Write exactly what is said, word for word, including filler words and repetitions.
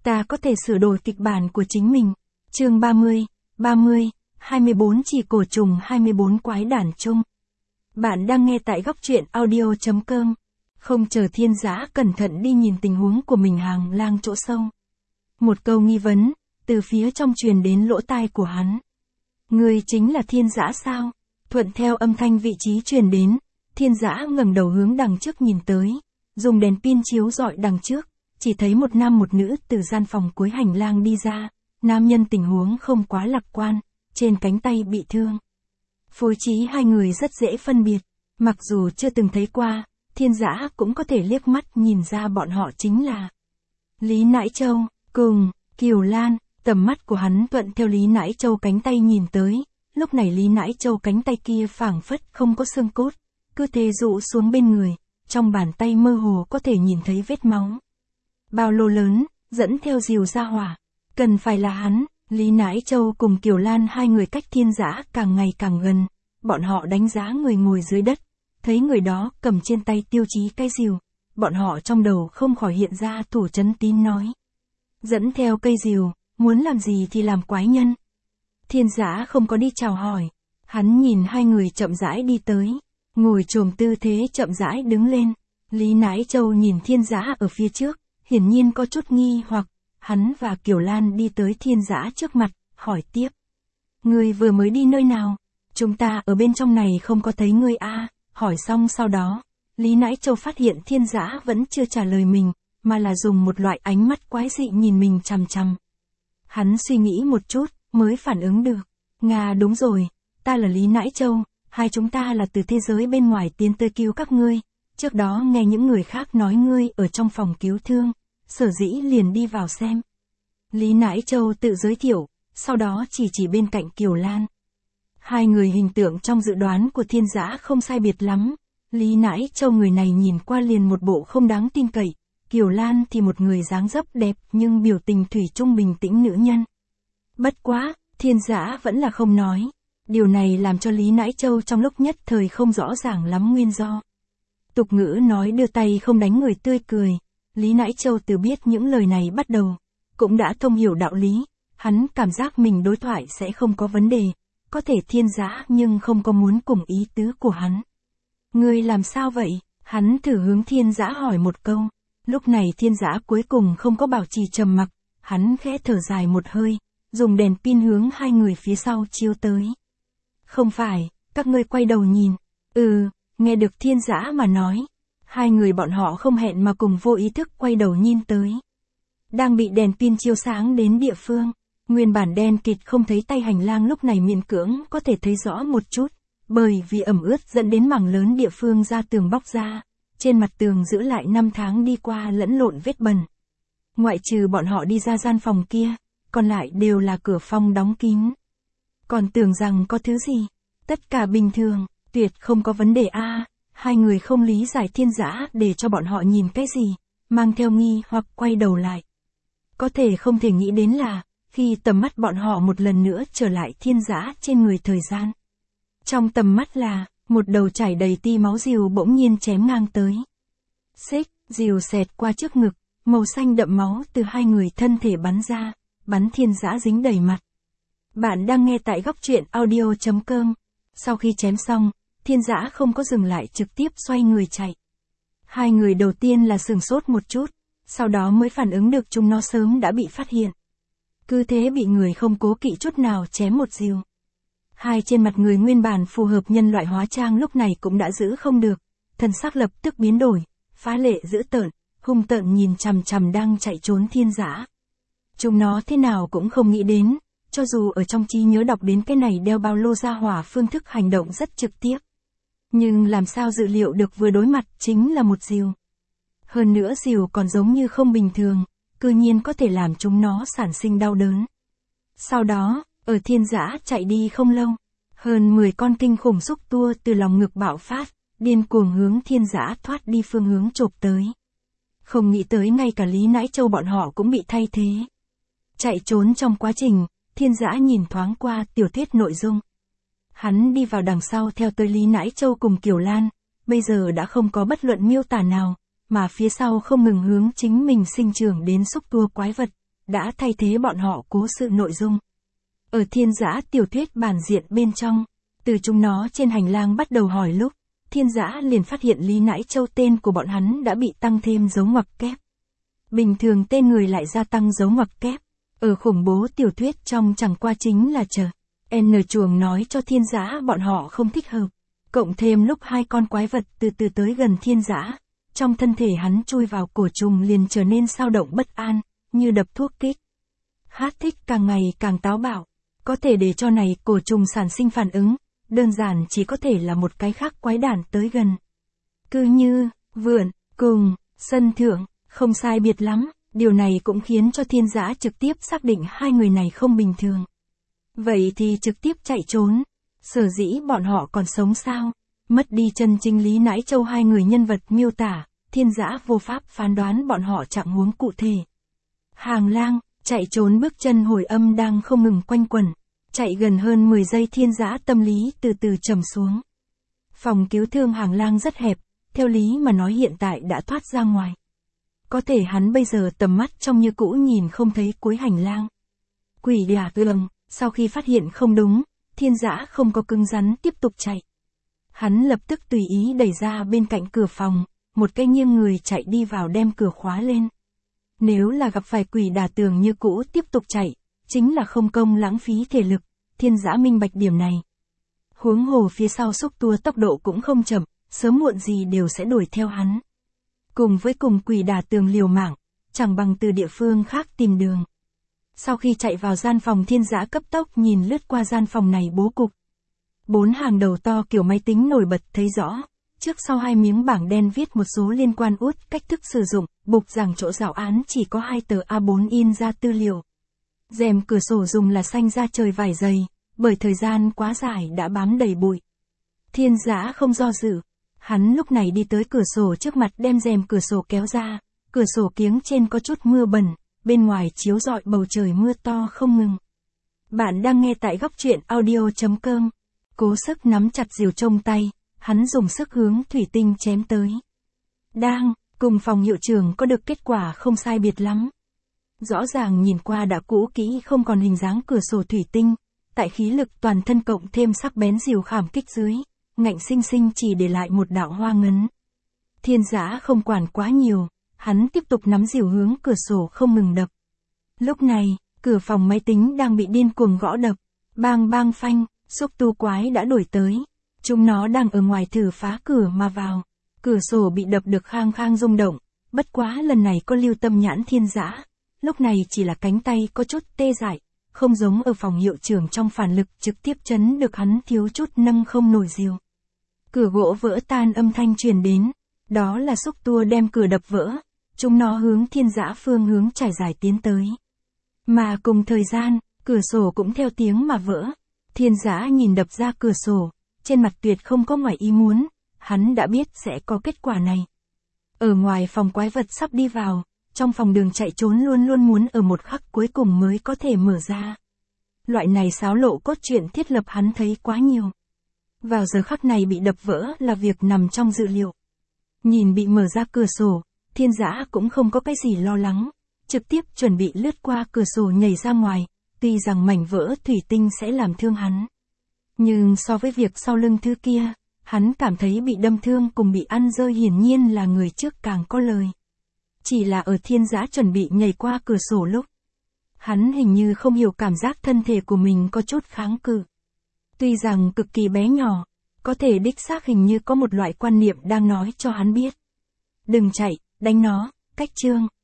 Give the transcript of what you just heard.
Ta có thể sửa đổi kịch bản của chính mình. Chương ba mươi, ba mươi, hai mươi bốn chỉ cổ trùng hai mươi bốn quái đản chung. Bạn đang nghe tại góc truyện audio chấm com. Không chờ Thiên Dã cẩn thận đi nhìn tình huống của mình hàng lang chỗ sâu. Một câu nghi vấn, từ phía trong truyền đến lỗ tai của hắn. Ngươi chính là Thiên Dã sao? Thuận theo âm thanh vị trí truyền đến, Thiên Dã ngẩng đầu hướng đằng trước nhìn tới, dùng đèn pin chiếu rọi đằng trước, chỉ thấy một nam một nữ từ gian phòng cuối hành lang đi ra, nam nhân tình huống không quá lạc quan, trên cánh tay bị thương. Phối trí hai người rất dễ phân biệt, mặc dù chưa từng thấy qua, Thiên Dã cũng có thể liếc mắt nhìn ra bọn họ chính là Lý Nãi Châu, cùng Kiều Lan. Tầm mắt của hắn thuận theo Lý Nãi Châu cánh tay nhìn tới, lúc này Lý Nãi Châu cánh tay kia phảng phất không có xương cốt, cứ thế rũ xuống bên người, trong bàn tay mơ hồ có thể nhìn thấy vết máu. Bao lô lớn, dẫn theo rìu ra hỏa, cần phải là hắn. Lý Nãi Châu cùng Kiều Lan hai người cách Thiên Dã càng ngày càng gần, bọn họ đánh giá người ngồi dưới đất, thấy người đó cầm trên tay tiêu chí cái rìu, bọn họ trong đầu không khỏi hiện ra Thủ Chấn Tín nói. Dẫn theo cây rìu, muốn làm gì thì làm quái nhân. Thiên Dã không có đi chào hỏi, hắn nhìn hai người chậm rãi đi tới, ngồi chồm tư thế chậm rãi đứng lên. Lý Nãi Châu nhìn Thiên Dã ở phía trước, hiển nhiên có chút nghi hoặc, hắn và Kiều Lan đi tới Thiên Dã trước mặt, hỏi tiếp. Ngươi vừa mới đi nơi nào? Chúng ta ở bên trong này không có thấy ngươi a. Hỏi xong sau đó, Lý Nãi Châu phát hiện Thiên Dã vẫn chưa trả lời mình, mà là dùng một loại ánh mắt quái dị nhìn mình chằm chằm. Hắn suy nghĩ một chút, mới phản ứng được. Nga đúng rồi, ta là Lý Nãi Châu, hai chúng ta là từ thế giới bên ngoài tiến tới cứu các ngươi. Trước đó nghe những người khác nói ngươi ở trong phòng cứu thương, sở dĩ liền đi vào xem. Lý Nãi Châu tự giới thiệu, sau đó chỉ chỉ bên cạnh Kiều Lan. Hai người hình tượng trong dự đoán của Thiên Dã không sai biệt lắm. Lý Nãi Châu người này nhìn qua liền một bộ không đáng tin cậy, Kiều Lan thì một người dáng dấp đẹp nhưng biểu tình thủy chung bình tĩnh nữ nhân. Bất quá, Thiên Dã vẫn là không nói. Điều này làm cho Lý Nãi Châu trong lúc nhất thời không rõ ràng lắm nguyên do. Tục ngữ nói đưa tay không đánh người tươi cười. Lý Nãi Châu từ biết những lời này bắt đầu, cũng đã thông hiểu đạo lý. Hắn cảm giác mình đối thoại sẽ không có vấn đề. Có thể Thiên Dã nhưng không có muốn cùng ý tứ của hắn. Ngươi làm sao vậy? Hắn thử hướng Thiên Dã hỏi một câu. Lúc này Thiên Dã cuối cùng không có bảo trì trầm mặc, hắn khẽ thở dài một hơi, dùng đèn pin hướng hai người phía sau chiếu tới. Không phải, các ngươi quay đầu nhìn. Ừ, nghe được Thiên Dã mà nói. Hai người bọn họ không hẹn mà cùng vô ý thức quay đầu nhìn tới. Đang bị đèn pin chiếu sáng đến địa phương, nguyên bản đen kịt không thấy tay hành lang lúc này miễn cưỡng có thể thấy rõ một chút, bởi vì ẩm ướt dẫn đến mảng lớn địa phương ra tường bóc ra. Trên mặt tường giữ lại năm tháng đi qua lẫn lộn vết bẩn. Ngoại trừ bọn họ đi ra gian phòng kia, còn lại đều là cửa phòng đóng kín. Còn tưởng rằng có thứ gì, tất cả bình thường, tuyệt không có vấn đề a. Hai người không lý giải Thiên Dã để cho bọn họ nhìn cái gì, mang theo nghi hoặc quay đầu lại. Có thể không thể nghĩ đến là, khi tầm mắt bọn họ một lần nữa trở lại Thiên Dã trên người thời gian. Trong tầm mắt là, một đầu chảy đầy ti máu rìu bỗng nhiên chém ngang tới. Xích, rìu xẹt qua trước ngực, màu xanh đậm máu từ hai người thân thể bắn ra, bắn Thiên Dã dính đầy mặt. Bạn đang nghe tại góc truyện audio chấm com. Sau khi chém xong, Thiên Dã không có dừng lại trực tiếp xoay người chạy. Hai người đầu tiên là sửng sốt một chút, sau đó mới phản ứng được chúng nó sớm đã bị phát hiện. Cứ thế bị người không cố kỵ chút nào chém một rìu. Hai trên mặt người nguyên bản phù hợp nhân loại hóa trang lúc này cũng đã giữ không được, thần sắc lập tức biến đổi, phá lệ dữ tợn, hung tợn nhìn chằm chằm đang chạy trốn Thiên Dã. Chúng nó thế nào cũng không nghĩ đến, cho dù ở trong trí nhớ đọc đến cái này đeo bao lô ra hỏa phương thức hành động rất trực tiếp. Nhưng làm sao dự liệu được vừa đối mặt chính là một rìu. Hơn nữa rìu còn giống như không bình thường, cư nhiên có thể làm chúng nó sản sinh đau đớn. Sau đó, ở Thiên Dã chạy đi không lâu, hơn mười con kinh khủng xúc tua từ lòng ngực bạo phát, điên cuồng hướng Thiên Dã thoát đi phương hướng chộp tới. Không nghĩ tới ngay cả Lý Nãi Châu bọn họ cũng bị thay thế. Chạy trốn trong quá trình, Thiên Dã nhìn thoáng qua tiểu thuyết nội dung. Hắn đi vào đằng sau theo tới Lý Nãi Châu cùng Kiều Lan, bây giờ đã không có bất luận miêu tả nào, mà phía sau không ngừng hướng chính mình sinh trưởng đến xúc tua quái vật, đã thay thế bọn họ cố sự nội dung. Ở thiên giã tiểu thuyết bản diện bên trong, từ chúng nó trên hành lang bắt đầu hỏi lúc, thiên giã liền phát hiện Lý Nãi Châu tên của bọn hắn đã bị tăng thêm dấu ngoặc kép. Bình thường tên người lại gia tăng dấu ngoặc kép. Ở khủng bố tiểu thuyết trong chẳng qua chính là chờ. N chuồng nói cho thiên giã bọn họ không thích hợp. Cộng thêm lúc hai con quái vật từ từ tới gần thiên giã, trong thân thể hắn chui vào cổ trùng liền trở nên xao động bất an, như đập thuốc kích. Hát thích càng ngày càng táo bạo. Có thể để cho này cổ trùng sản sinh phản ứng, đơn giản chỉ có thể là một cái khác quái đản tới gần. Cứ như, vượn, cùng, sân thượng, không sai biệt lắm, điều này cũng khiến cho thiên giã trực tiếp xác định hai người này không bình thường. Vậy thì trực tiếp chạy trốn. Sở dĩ bọn họ còn sống sao? Mất đi chân chính Lý Nãi Châu hai người nhân vật miêu tả, thiên giã vô pháp phán đoán bọn họ trạng huống cụ thể. Hàng lang, chạy trốn bước chân hồi âm đang không ngừng quanh quẩn. Chạy gần hơn mười giây thiên giã tâm lý từ từ trầm xuống. Phòng cứu thương hàng lang rất hẹp, theo lý mà nói hiện tại đã thoát ra ngoài. Có thể hắn bây giờ tầm mắt trong như cũ nhìn không thấy cuối hành lang. Quỷ đà tường, sau khi phát hiện không đúng, thiên giã không có cứng rắn tiếp tục chạy. Hắn lập tức tùy ý đẩy ra bên cạnh cửa phòng, một cái nghiêng người chạy đi vào đem cửa khóa lên. Nếu là gặp phải quỷ đà tường như cũ tiếp tục chạy, chính là không công lãng phí thể lực, thiên giã minh bạch điểm này. Huống hồ phía sau xúc tua tốc độ cũng không chậm, sớm muộn gì đều sẽ đuổi theo hắn. Cùng với cùng quỷ đà tường liều mạng, chẳng bằng từ địa phương khác tìm đường. Sau khi chạy vào gian phòng thiên giã cấp tốc nhìn lướt qua gian phòng này bố cục. Bốn hàng đầu to kiểu máy tính nổi bật thấy rõ, trước sau hai miếng bảng đen viết một số liên quan út cách thức sử dụng, bục giảng chỗ giáo án chỉ có hai tờ A bốn in ra tư liệu. Rèm cửa sổ dùng là xanh da trời vải dày, bởi thời gian quá dài đã bám đầy bụi. Thiên giã không do dự, hắn lúc này đi tới cửa sổ trước mặt đem rèm cửa sổ kéo ra, cửa sổ kiếng trên có chút mưa bẩn, bên ngoài chiếu rọi bầu trời mưa to không ngừng. Bạn đang nghe tại góc truyện audio chấm com. Cố sức nắm chặt rìu trong tay, hắn dùng sức hướng thủy tinh chém tới. Đang, cùng phòng hiệu trưởng có được kết quả không sai biệt lắm. Rõ ràng nhìn qua đã cũ kỹ không còn hình dáng cửa sổ thủy tinh, tại khí lực toàn thân cộng thêm sắc bén rìu khảm kích dưới, ngạnh sinh sinh chỉ để lại một đạo hoa ngấn. Thiên giã không quản quá nhiều, hắn tiếp tục nắm rìu hướng cửa sổ không ngừng đập. Lúc này, cửa phòng máy tính đang bị điên cuồng gõ đập, bang bang phanh, xúc tu quái đã đổi tới. Chúng nó đang ở ngoài thử phá cửa mà vào. Cửa sổ bị đập được khang khang rung động, bất quá lần này có lưu tâm nhãn thiên giã. Lúc này chỉ là cánh tay có chút tê dại, không giống ở phòng hiệu trưởng trong phản lực trực tiếp chấn được hắn thiếu chút nâng không nổi rìu. Cửa gỗ vỡ tan âm thanh truyền đến, đó là xúc tua đem cửa đập vỡ. Chúng nó hướng thiên giã phương hướng trải dài tiến tới. Mà cùng thời gian, cửa sổ cũng theo tiếng mà vỡ. Thiên giã nhìn đập ra cửa sổ, trên mặt tuyệt không có ngoài ý muốn, hắn đã biết sẽ có kết quả này. Ở ngoài phòng quái vật sắp đi vào, trong phòng đường chạy trốn luôn luôn muốn ở một khắc cuối cùng mới có thể mở ra. Loại này xáo lộ cốt truyện thiết lập hắn thấy quá nhiều. Vào giờ khắc này bị đập vỡ là việc nằm trong dự liệu. Nhìn bị mở ra cửa sổ, thiên giã cũng không có cái gì lo lắng, trực tiếp chuẩn bị lướt qua cửa sổ nhảy ra ngoài, tuy rằng mảnh vỡ thủy tinh sẽ làm thương hắn. Nhưng so với việc sau lưng thứ kia, hắn cảm thấy bị đâm thương cùng bị ăn rơi hiển nhiên là người trước càng có lời. Chỉ là ở thiên giã chuẩn bị nhảy qua cửa sổ lúc, hắn hình như không hiểu cảm giác thân thể của mình có chút kháng cự. Tuy rằng cực kỳ bé nhỏ, có thể đích xác hình như có một loại quan niệm đang nói cho hắn biết. Đừng chạy, đánh nó, cách chương.